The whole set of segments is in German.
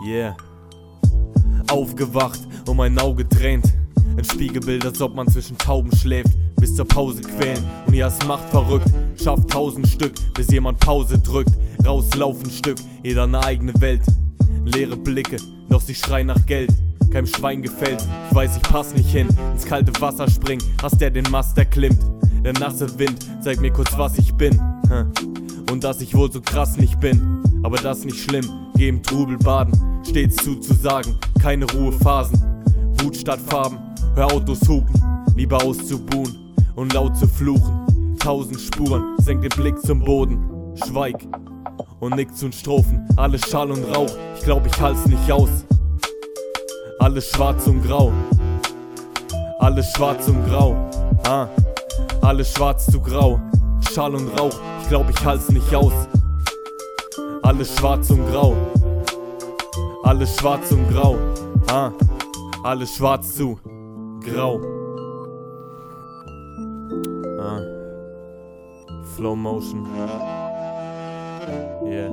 Yeah. Aufgewacht und mein Auge tränt. Ein Spiegelbild, als ob man zwischen Tauben schläft. Bis zur Pause quälen und ja, es macht verrückt. Schafft 1000 Stück, bis jemand Pause drückt. Rauslaufen Stück, jeder eine eigene Welt. Leere Blicke, doch sie schreien nach Geld. Keinem Schwein gefällt, ich weiß, ich pass nicht hin. Ins kalte Wasser springen, hast der den Mast erklimmt. Der nasse Wind zeigt mir kurz, was ich bin. Und dass ich wohl so krass nicht bin. Aber das nicht schlimm, geh im Trubel baden. Stets zuzusagen, keine Ruhephasen. Wut statt Farben, hör Autos hupen. Lieber auszubuhen und laut zu fluchen. 1000 Spuren, senk den Blick zum Boden. Schweig und nick zu den Strophen. Alles Schall und Rauch, ich glaub, ich halt's nicht aus. Alles schwarz und grau. Alles schwarz und grau. Alles schwarz zu grau. Schall und Rauch, ich glaub, ich halt's nicht aus. Alles schwarz und grau. Alles schwarz und grau. Alles schwarz zu grau. Flow Motion. Yeah.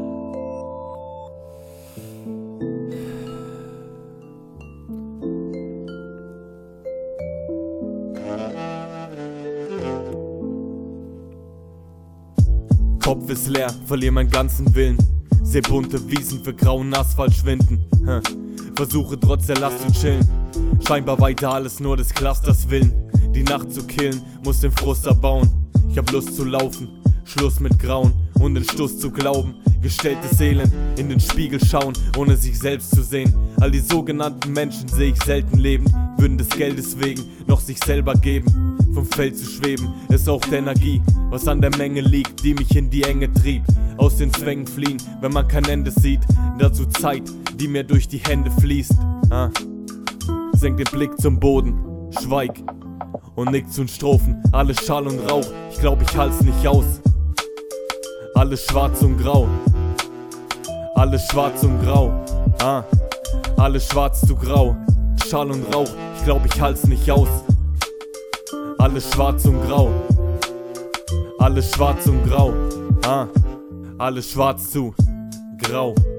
Kopf ist leer, verlier meinen ganzen Willen. Seh bunte Wiesen für grauen Asphalt schwinden. Versuche trotz der Last zu chillen. Scheinbar weiter alles nur des Clusters Willen. Die Nacht zu killen, muss den Frust erbauen. Ich hab Lust zu laufen, Schluss mit Grauen und den Stuss zu glauben. Gestelltes Elend, in den Spiegel schauen, ohne sich selbst zu sehen. All die sogenannten Menschen seh ich selten lebend, würden des Geldes wegen noch sich selber geben. Vom Feld zu schweben, ist auch der Energie, was an der Menge liegt, die mich in die Enge trieb. Aus den Zwängen fliehen, wenn man kein Ende sieht. Dazu Zeit, die mir durch die Hände fließt. Senk den Blick zum Boden, schweig und nick zu den Strophen. Alles Schall und Rauch, ich glaub, ich halt's nicht aus. Alles schwarz und grau. Alles schwarz und grau. Alles schwarz zu grau. Schall und Rauch, ich glaub, ich halt's nicht aus. Alles schwarz und grau. Alles schwarz und grau. Alles schwarz zu grau.